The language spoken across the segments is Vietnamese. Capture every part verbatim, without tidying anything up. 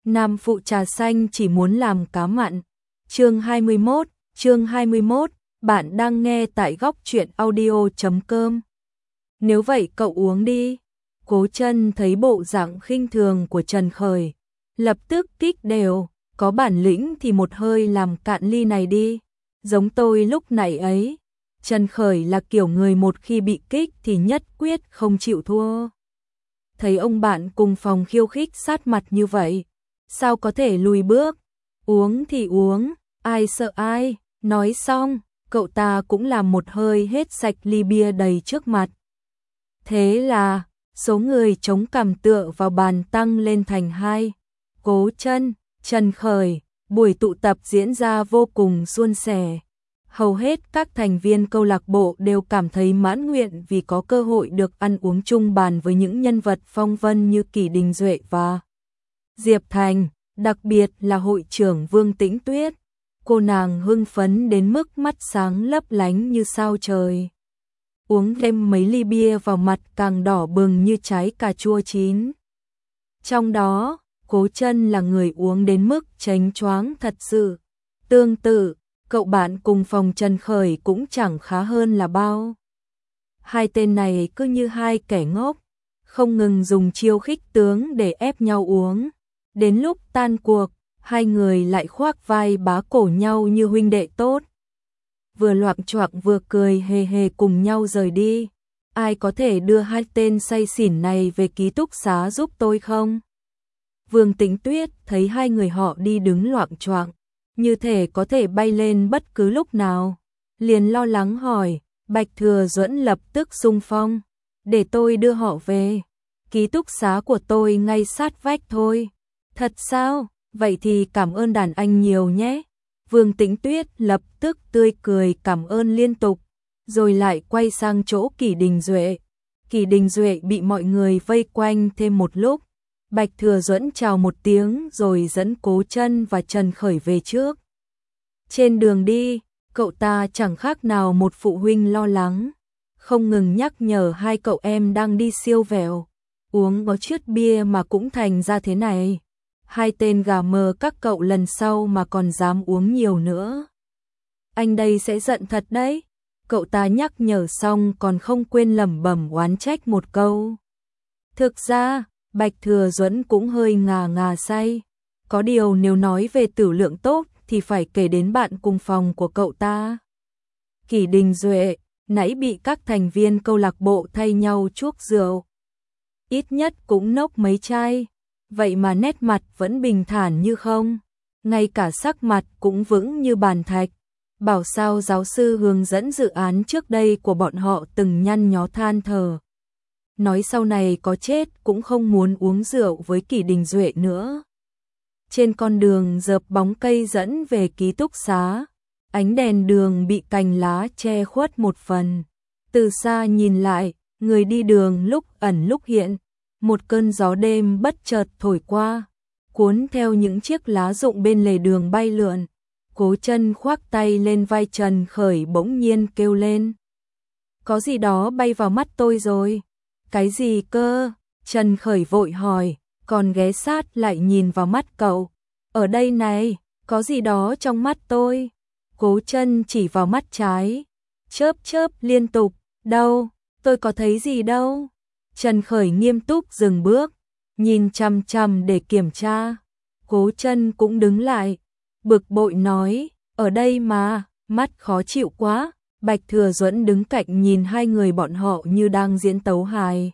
Nam phụ trà xanh chỉ muốn làm cá mặn. Chương hai mươi mốt, chương hai mươi mốt, bạn đang nghe tại góc truyện audio chấm com. Nếu vậy cậu uống đi. Cố Chân thấy bộ dạng khinh thường của Trần Khởi, lập tức kích đều, có bản lĩnh thì một hơi làm cạn ly này đi, giống tôi lúc nãy ấy. Trần Khởi là kiểu người một khi bị kích thì nhất quyết không chịu thua. Thấy ông bạn cùng phòng khiêu khích sát mặt như vậy, sao có thể lùi bước, uống thì uống, ai sợ ai. Nói xong, cậu ta cũng làm một hơi hết sạch ly bia đầy trước mặt. Thế là, số người chống cằm tựa vào bàn tăng lên thành hai. Cố Chân, Trần Khởi, buổi tụ tập diễn ra vô cùng suôn sẻ. Hầu hết các thành viên câu lạc bộ đều cảm thấy mãn nguyện vì có cơ hội được ăn uống chung bàn với những nhân vật phong vân như Kỷ Đình Duệ và Diệp Thành, đặc biệt là hội trưởng Vương Tĩnh Tuyết. Cô nàng hưng phấn đến mức mắt sáng lấp lánh như sao trời. Uống thêm mấy ly bia vào mặt càng đỏ bừng như trái cà chua chín. Trong đó, Cố Chân là người uống đến mức chánh choáng thật sự. Tương tự, cậu bạn cùng phòng Trần Khởi cũng chẳng khá hơn là bao. Hai tên này cứ như hai kẻ ngốc, không ngừng dùng chiêu khích tướng để ép nhau uống. Đến lúc tan cuộc, hai người lại khoác vai bá cổ nhau như huynh đệ tốt. Vừa loạng choạng vừa cười hề hề cùng nhau rời đi. Ai có thể đưa hai tên say xỉn này về ký túc xá giúp tôi không? Vương Tĩnh Tuyết thấy hai người họ đi đứng loạng choạng, như thể có thể bay lên bất cứ lúc nào, liền lo lắng hỏi. Bạch Thừa Duẫn lập tức xung phong, để tôi đưa họ về. Ký túc xá của tôi ngay sát vách thôi. Thật sao? Vậy thì cảm ơn đàn anh nhiều nhé. Vương Tĩnh Tuyết lập tức tươi cười cảm ơn liên tục, rồi lại quay sang chỗ Kỷ Đình Duệ. Kỷ Đình Duệ bị mọi người vây quanh thêm một lúc. Bạch Thừa Duẫn chào một tiếng rồi dẫn Cố Chân và Trần Khởi về trước. Trên đường đi, cậu ta chẳng khác nào một phụ huynh lo lắng, không ngừng nhắc nhở hai cậu em đang đi siêu vẹo. Uống có chút bia mà cũng thành ra thế này. Hai tên gà mờ các cậu lần sau mà còn dám uống nhiều nữa, anh đây sẽ giận thật đấy. Cậu ta nhắc nhở xong còn không quên lẩm bẩm oán trách một câu. Thực ra, Bạch Thừa Duẫn cũng hơi ngà ngà say. Có điều nếu nói về tử lượng tốt thì phải kể đến bạn cùng phòng của cậu ta. Kỷ Đình Duệ, nãy bị các thành viên câu lạc bộ thay nhau chuốc rượu. Ít nhất cũng nốc mấy chai. Vậy mà nét mặt vẫn bình thản như không, ngay cả sắc mặt cũng vững như bàn thạch. Bảo sao giáo sư hướng dẫn dự án trước đây của bọn họ từng nhăn nhó than thở, nói sau này có chết cũng không muốn uống rượu với Kỷ Đình Duệ nữa. Trên con đường dợp bóng cây dẫn về ký túc xá, ánh đèn đường bị cành lá che khuất một phần. Từ xa nhìn lại, người đi đường lúc ẩn lúc hiện. Một cơn gió đêm bất chợt thổi qua, cuốn theo những chiếc lá rụng bên lề đường bay lượn. Cố Chân khoác tay lên vai Trần Khởi bỗng nhiên kêu lên. Có gì đó bay vào mắt tôi rồi. Cái gì cơ? Trần Khởi vội hỏi, còn ghé sát lại nhìn vào mắt cậu. Ở đây này, có gì đó trong mắt tôi. Cố Chân chỉ vào mắt trái, chớp chớp liên tục. Đâu, tôi có thấy gì đâu. Trần Khởi nghiêm túc dừng bước, nhìn chằm chằm để kiểm tra. Cố Chân cũng đứng lại, bực bội nói, ở đây mà, mắt khó chịu quá. Bạch Thừa Duẫn đứng cạnh nhìn hai người bọn họ như đang diễn tấu hài.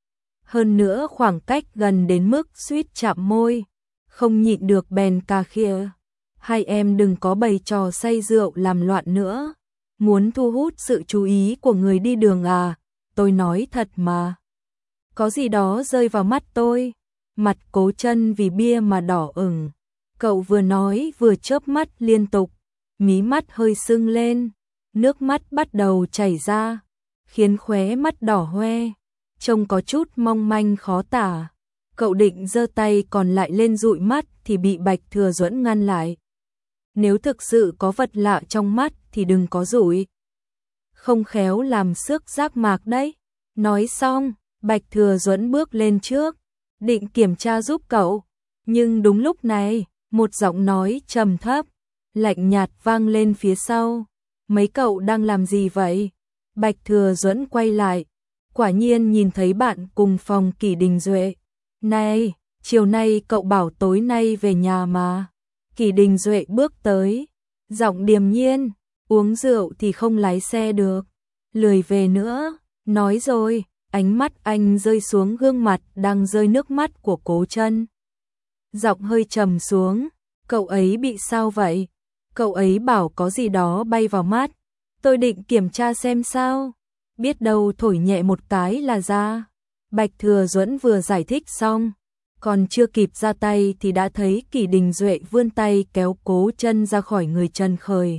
Hơn nữa khoảng cách gần đến mức suýt chạm môi, không nhịn được bèn cà khịa. Hai em đừng có bày trò say rượu làm loạn nữa, muốn thu hút sự chú ý của người đi đường à, tôi nói thật mà. Có gì đó rơi vào mắt tôi. Mặt Cố Chân vì bia mà đỏ ửng. Cậu vừa nói vừa chớp mắt liên tục, mí mắt hơi sưng lên, nước mắt bắt đầu chảy ra, khiến khóe mắt đỏ hoe, trông có chút mong manh khó tả. Cậu định giơ tay còn lại lên dụi mắt thì bị Bạch Thừa Duẫn ngăn lại. Nếu thực sự có vật lạ trong mắt thì đừng có dụi, không khéo làm xước giác mạc đấy. Nói xong, Bạch Thừa Duẫn bước lên trước, định kiểm tra giúp cậu. Nhưng đúng lúc này, một giọng nói trầm thấp, lạnh nhạt vang lên phía sau. Mấy cậu đang làm gì vậy? Bạch Thừa Duẫn quay lại, quả nhiên nhìn thấy bạn cùng phòng Kỷ Đình Duệ. Này, chiều nay cậu bảo tối nay về nhà mà. Kỷ Đình Duệ bước tới, giọng điềm nhiên, uống rượu thì không lái xe được, lười về nữa. Nói rồi, ánh mắt anh rơi xuống gương mặt đang rơi nước mắt của Cố Chân. Giọng hơi trầm xuống, cậu ấy bị sao vậy? Cậu ấy bảo có gì đó bay vào mắt. Tôi định kiểm tra xem sao, biết đâu thổi nhẹ một cái là ra. Bạch Thừa Duẫn vừa giải thích xong, còn chưa kịp ra tay thì đã thấy Kỷ Đình Duệ vươn tay kéo Cố Chân ra khỏi người Trần Khởi.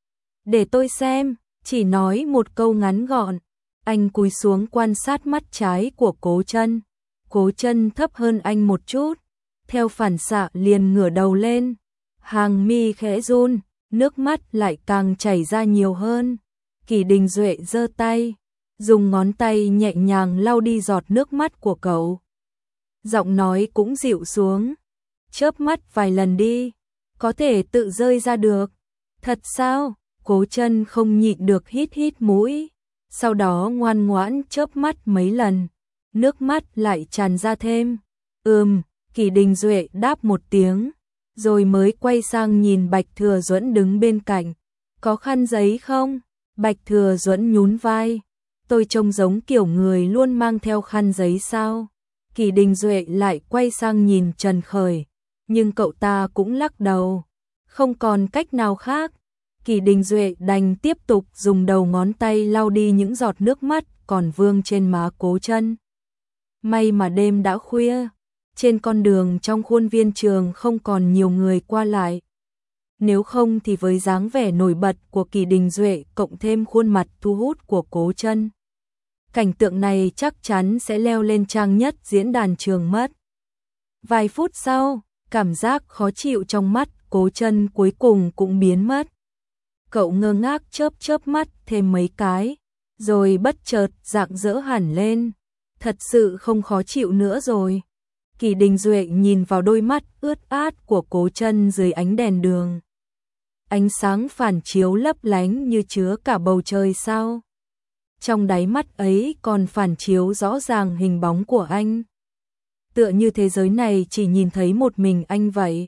Để tôi xem, chỉ nói một câu ngắn gọn. Anh cúi xuống quan sát mắt trái của Cố Chân. Cố Chân thấp hơn anh một chút, theo phản xạ liền ngửa đầu lên, hàng mi khẽ run, nước mắt lại càng chảy ra nhiều hơn. Kỷ Đình Duệ giơ tay, dùng ngón tay nhẹ nhàng lau đi giọt nước mắt của cậu. Giọng nói cũng dịu xuống, chớp mắt vài lần đi, có thể tự rơi ra được. Thật sao? Cố Chân không nhịn được hít hít mũi, sau đó ngoan ngoãn chớp mắt mấy lần, nước mắt lại tràn ra thêm. Ừm, Kỷ Đình Duệ đáp một tiếng, rồi mới quay sang nhìn Bạch Thừa Duẫn đứng bên cạnh. Có khăn giấy không? Bạch Thừa Duẫn nhún vai. Tôi trông giống kiểu người luôn mang theo khăn giấy sao? Kỷ Đình Duệ lại quay sang nhìn Trần Khởi, nhưng cậu ta cũng lắc đầu. Không còn cách nào khác. Kỷ Đình Duệ đành tiếp tục dùng đầu ngón tay lau đi những giọt nước mắt còn vương trên má Cố Chân. May mà đêm đã khuya, trên con đường trong khuôn viên trường không còn nhiều người qua lại. Nếu không thì với dáng vẻ nổi bật của Kỷ Đình Duệ cộng thêm khuôn mặt thu hút của Cố Chân, cảnh tượng này chắc chắn sẽ leo lên trang nhất diễn đàn trường mất. Vài phút sau, cảm giác khó chịu trong mắt Cố Chân cuối cùng cũng biến mất. Cậu ngơ ngác chớp chớp mắt thêm mấy cái, rồi bất chợt rạng rỡ hẳn lên. Thật sự không khó chịu nữa rồi. Kỷ Đình Duệ nhìn vào đôi mắt ướt át của Cố Chân dưới ánh đèn đường. Ánh sáng phản chiếu lấp lánh như chứa cả bầu trời sao. Trong đáy mắt ấy còn phản chiếu rõ ràng hình bóng của anh. Tựa như thế giới này chỉ nhìn thấy một mình anh vậy.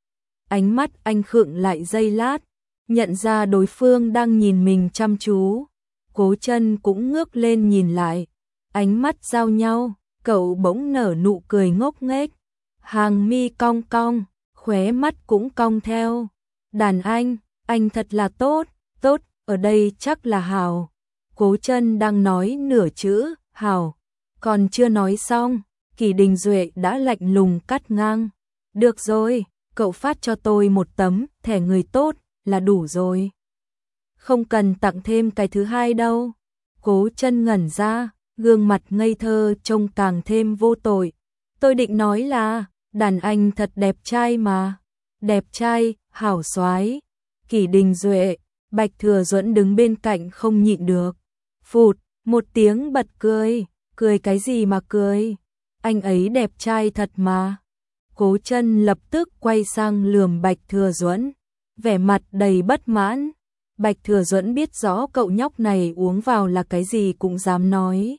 Ánh mắt anh khựng lại giây lát, nhận ra đối phương đang nhìn mình chăm chú. Cố Chân cũng ngước lên nhìn lại, ánh mắt giao nhau, cậu bỗng nở nụ cười ngốc nghếch, hàng mi cong cong, khóe mắt cũng cong theo. Đàn anh, anh thật là tốt, tốt, ở đây chắc là hảo. Cố Chân đang nói nửa chữ, hảo, còn chưa nói xong, Kỷ Đình Duệ đã lạnh lùng cắt ngang. Được rồi, cậu phát cho tôi một tấm thẻ người tốt là đủ rồi. Không cần tặng thêm cái thứ hai đâu. Cố Chân ngẩn ra, gương mặt ngây thơ trông càng thêm vô tội. Tôi định nói là, đàn anh thật đẹp trai mà. Đẹp trai, hảo soái. Kỷ Đình Duệ, Bạch Thừa Duẫn đứng bên cạnh không nhịn được. Phụt, một tiếng bật cười. Cười cái gì mà cười? Anh ấy đẹp trai thật mà. Cố Chân lập tức quay sang lườm Bạch Thừa Duẫn, vẻ mặt đầy bất mãn. Bạch Thừa Duẫn biết rõ cậu nhóc này uống vào là cái gì cũng dám nói.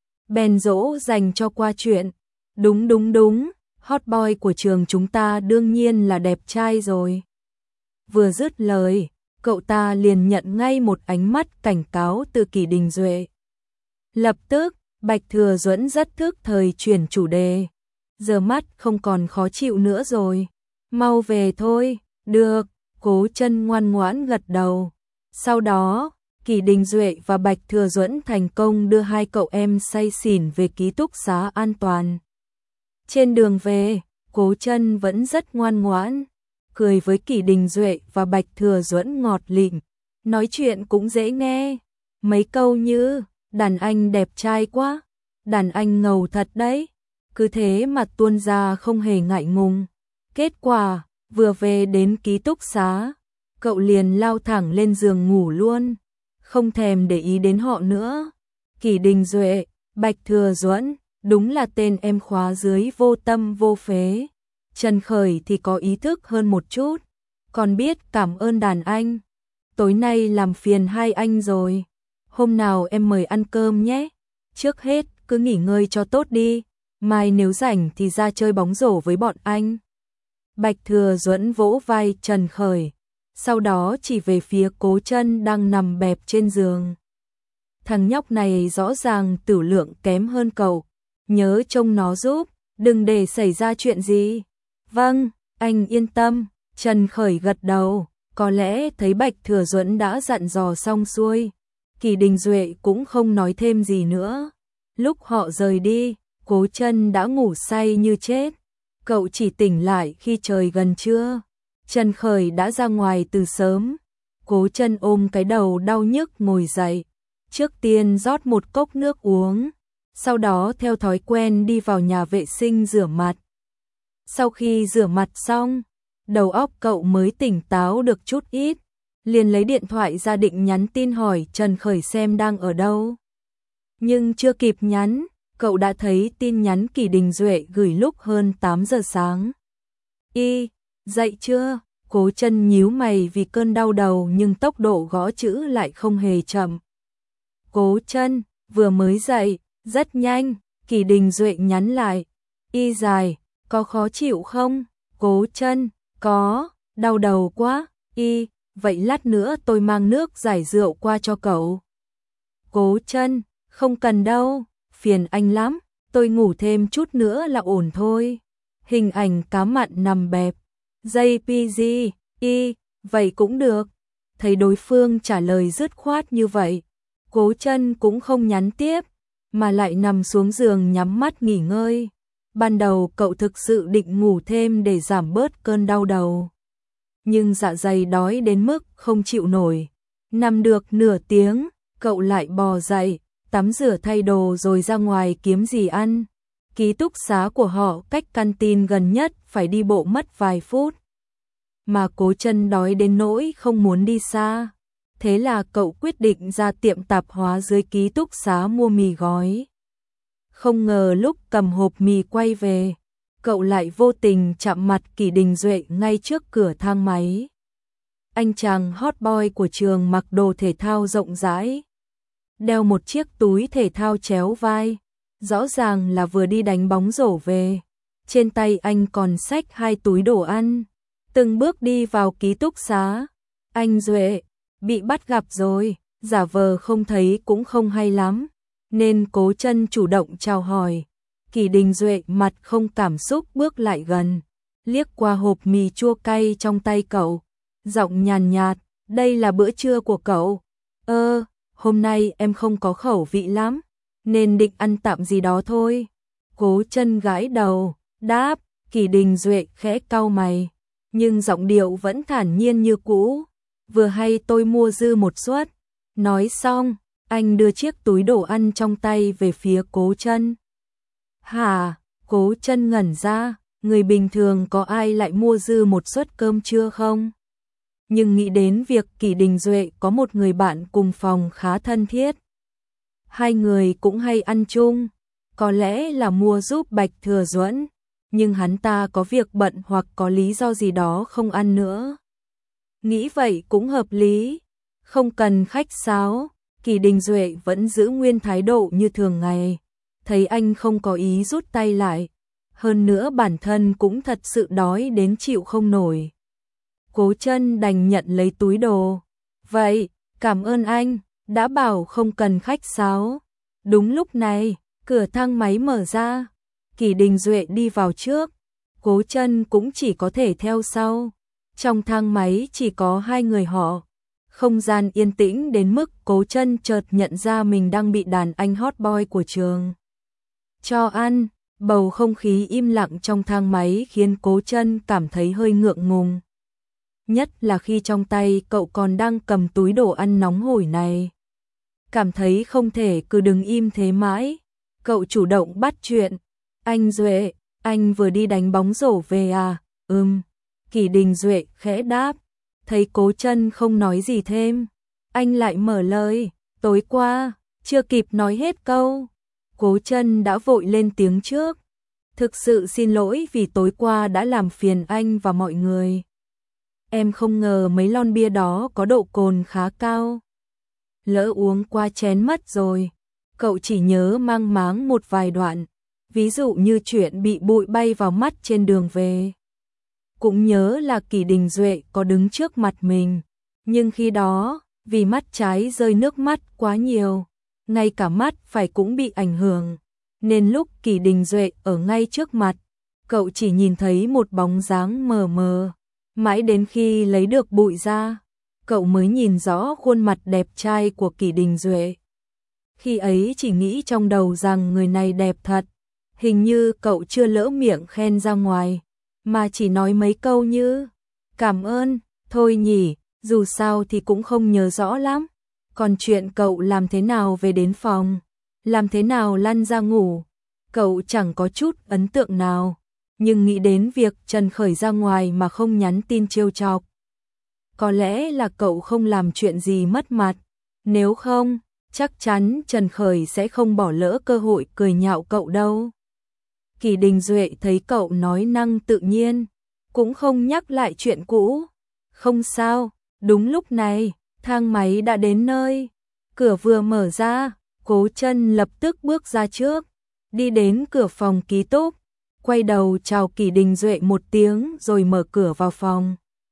Bèn dỗ dành cho qua chuyện. Đúng đúng đúng, hot boy của trường chúng ta đương nhiên là đẹp trai rồi. Vừa dứt lời, cậu ta liền nhận ngay một ánh mắt cảnh cáo từ Kỷ Đình Duệ. Lập tức, Bạch Thừa Duẫn rất thức thời chuyển chủ đề. Giờ mắt không còn khó chịu nữa rồi. Mau về thôi. Được. Cố Chân ngoan ngoãn gật đầu. Sau đó, Kỷ Đình Duệ và Bạch Thừa Duẫn thành công đưa hai cậu em say xỉn về ký túc xá an toàn. Trên đường về, Cố Chân vẫn rất ngoan ngoãn, cười với Kỷ Đình Duệ và Bạch Thừa Duẫn ngọt lịm, nói chuyện cũng dễ nghe. Mấy câu như, đàn anh đẹp trai quá, đàn anh ngầu thật đấy. Cứ thế mà tuôn ra không hề ngại ngùng. Kết quả, vừa về đến ký túc xá, cậu liền lao thẳng lên giường ngủ luôn, không thèm để ý đến họ nữa. Kỷ Đình Duệ, Bạch Thừa Duẫn, đúng là tên em khóa dưới vô tâm vô phế. Trần Khởi thì có ý thức hơn một chút, còn biết cảm ơn đàn anh. Tối nay làm phiền hai anh rồi. Hôm nào em mời ăn cơm nhé. Trước hết cứ nghỉ ngơi cho tốt đi, mai nếu rảnh thì ra chơi bóng rổ với bọn anh. Bạch Thừa Duẫn vỗ vai Trần Khởi, sau đó chỉ về phía Cố Chân đang nằm bẹp trên giường. Thằng nhóc này rõ ràng tửu lượng kém hơn cậu, nhớ trông nó giúp, đừng để xảy ra chuyện gì. Vâng, anh yên tâm. Trần Khởi gật đầu, có lẽ thấy Bạch Thừa Duẫn đã dặn dò xong xuôi, Kỳ Đình Duệ cũng không nói thêm gì nữa. Lúc họ rời đi, Cố Chân đã ngủ say như chết. Cậu chỉ tỉnh lại khi trời gần trưa. Trần Khởi đã ra ngoài từ sớm. Cố Chân ôm cái đầu đau nhức ngồi dậy. Trước tiên rót một cốc nước uống, sau đó theo thói quen đi vào nhà vệ sinh rửa mặt. Sau khi rửa mặt xong, đầu óc cậu mới tỉnh táo được chút ít, liền lấy điện thoại ra định nhắn tin hỏi Trần Khởi xem đang ở đâu. Nhưng chưa kịp nhắn, cậu đã thấy tin nhắn Kỳ Đình Duệ gửi lúc hơn tám giờ sáng. Y, dậy chưa? Cố Chân nhíu mày vì cơn đau đầu nhưng tốc độ gõ chữ lại không hề chậm. Cố Chân, vừa mới dậy, rất nhanh. Kỳ Đình Duệ nhắn lại. Y dài, có khó chịu không? Cố Chân, có, đau đầu quá. Y, vậy lát nữa tôi mang nước giải rượu qua cho cậu. Cố Chân, không cần đâu, phiền anh lắm, tôi ngủ thêm chút nữa là ổn thôi. Hình ảnh cá mặn nằm bẹp. jê pê giê, y, vậy cũng được. Thấy đối phương trả lời dứt khoát như vậy, Cố Chân cũng không nhắn tiếp, mà lại nằm xuống giường nhắm mắt nghỉ ngơi. Ban đầu cậu thực sự định ngủ thêm để giảm bớt cơn đau đầu. Nhưng dạ dày đói đến mức không chịu nổi. Nằm được nửa tiếng, cậu lại bò dậy, tắm rửa thay đồ rồi ra ngoài kiếm gì ăn. Ký túc xá của họ cách canteen gần nhất phải đi bộ mất vài phút. Mà Cố Chân đói đến nỗi không muốn đi xa. Thế là cậu quyết định ra tiệm tạp hóa dưới ký túc xá mua mì gói. Không ngờ lúc cầm hộp mì quay về, cậu lại vô tình chạm mặt Kỳ Đình Duệ ngay trước cửa thang máy. Anh chàng hot boy của trường mặc đồ thể thao rộng rãi, đeo một chiếc túi thể thao chéo vai, rõ ràng là vừa đi đánh bóng rổ về. Trên tay anh còn xách hai túi đồ ăn, từng bước đi vào ký túc xá. Anh Duệ, bị bắt gặp rồi, giả vờ không thấy cũng không hay lắm, nên Cố Chân chủ động chào hỏi. Kỳ Đình Duệ mặt không cảm xúc bước lại gần, liếc qua hộp mì chua cay trong tay cậu, giọng nhàn nhạt, đây là bữa trưa của cậu. Ơ, hôm nay em không có khẩu vị lắm, nên định ăn tạm gì đó thôi. Cố Chân gãi đầu, đáp. Kỳ Đình Duệ khẽ cau mày, nhưng giọng điệu vẫn thản nhiên như cũ. Vừa hay tôi mua dư một suất. Nói xong, anh đưa chiếc túi đồ ăn trong tay về phía Cố Chân. Hả? Cố Chân ngẩn ra, người bình thường có ai lại mua dư một suất cơm trưa không? Nhưng nghĩ đến việc Kỳ Đình Duệ có một người bạn cùng phòng khá thân thiết. Hai người cũng hay ăn chung, có lẽ là mua giúp Bạch Thừa Duẫn, nhưng hắn ta có việc bận hoặc có lý do gì đó không ăn nữa. Nghĩ vậy cũng hợp lý, không cần khách sáo. Kỳ Đình Duệ vẫn giữ nguyên thái độ như thường ngày, thấy anh không có ý rút tay lại, hơn nữa bản thân cũng thật sự đói đến chịu không nổi. Cố Chân đành nhận lấy túi đồ. Vậy, cảm ơn anh, đã bảo không cần khách sáo. Đúng lúc này, cửa thang máy mở ra, Kỳ Đình Duệ đi vào trước, Cố Chân cũng chỉ có thể theo sau. Trong thang máy chỉ có hai người họ. Không gian yên tĩnh đến mức Cố Chân chợt nhận ra mình đang bị đàn anh hot boy của trường cho ăn. Bầu không khí im lặng trong thang máy khiến Cố Chân cảm thấy hơi ngượng ngùng. Nhất là khi trong tay cậu còn đang cầm túi đồ ăn nóng hổi này. Cảm thấy không thể cứ đứng im thế mãi. Cậu chủ động bắt chuyện. Anh Duệ, anh vừa đi đánh bóng rổ về à? Ừm. Kỳ Đình Duệ khẽ đáp. Thấy Cố Chân không nói gì thêm, anh lại mở lời. Tối qua, chưa kịp nói hết câu, Cố Chân đã vội lên tiếng trước. Thực sự xin lỗi vì tối qua đã làm phiền anh và mọi người. Em không ngờ mấy lon bia đó có độ cồn khá cao. Lỡ uống qua chén mất rồi. Cậu chỉ nhớ mang máng một vài đoạn, ví dụ như chuyện bị bụi bay vào mắt trên đường về. Cũng nhớ là Kỷ Đình Duệ có đứng trước mặt mình, nhưng khi đó, vì mắt trái rơi nước mắt quá nhiều, ngay cả mắt phải cũng bị ảnh hưởng, nên lúc Kỷ Đình Duệ ở ngay trước mặt, cậu chỉ nhìn thấy một bóng dáng mờ mờ, mãi đến khi lấy được bụi ra, cậu mới nhìn rõ khuôn mặt đẹp trai của Kỷ Đình Duệ. Khi ấy chỉ nghĩ trong đầu rằng người này đẹp thật, hình như cậu chưa lỡ miệng khen ra ngoài, mà chỉ nói mấy câu như cảm ơn, thôi nhỉ, dù sao thì cũng không nhớ rõ lắm. Còn chuyện cậu làm thế nào về đến phòng, làm thế nào lăn ra ngủ, cậu chẳng có chút ấn tượng nào, nhưng nghĩ đến việc Trần Khởi ra ngoài mà không nhắn tin trêu chọc. Có lẽ là cậu không làm chuyện gì mất mặt, nếu không, chắc chắn Trần Khởi sẽ không bỏ lỡ cơ hội cười nhạo cậu đâu. Kỷ Đình Duệ thấy cậu nói năng tự nhiên, cũng không nhắc lại chuyện cũ. Không sao, đúng lúc này, thang máy đã đến nơi. Cửa vừa mở ra, Cố Chân lập tức bước ra trước, đi đến cửa phòng ký túc, quay đầu chào Kỷ Đình Duệ một tiếng rồi mở cửa vào phòng.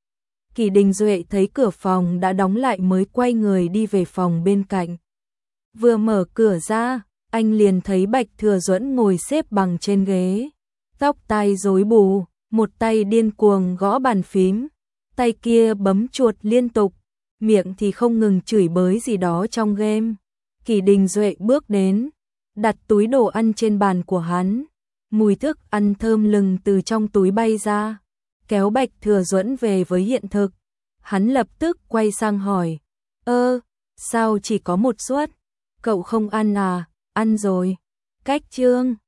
Kỷ Đình Duệ thấy cửa phòng đã đóng lại mới quay người đi về phòng bên cạnh. Vừa mở cửa ra, anh liền thấy Bạch Thừa Duẫn ngồi xếp bằng trên ghế, tóc tai rối bù, một tay điên cuồng gõ bàn phím, tay kia bấm chuột liên tục, miệng thì không ngừng chửi bới gì đó trong game. Kỷ Đình Duệ bước đến, đặt túi đồ ăn trên bàn của hắn, mùi thức ăn thơm lừng từ trong túi bay ra, kéo Bạch Thừa Duẫn về với hiện thực. Hắn lập tức quay sang hỏi, ơ, sao chỉ có một suất, cậu không ăn à, ăn rồi. Cách chương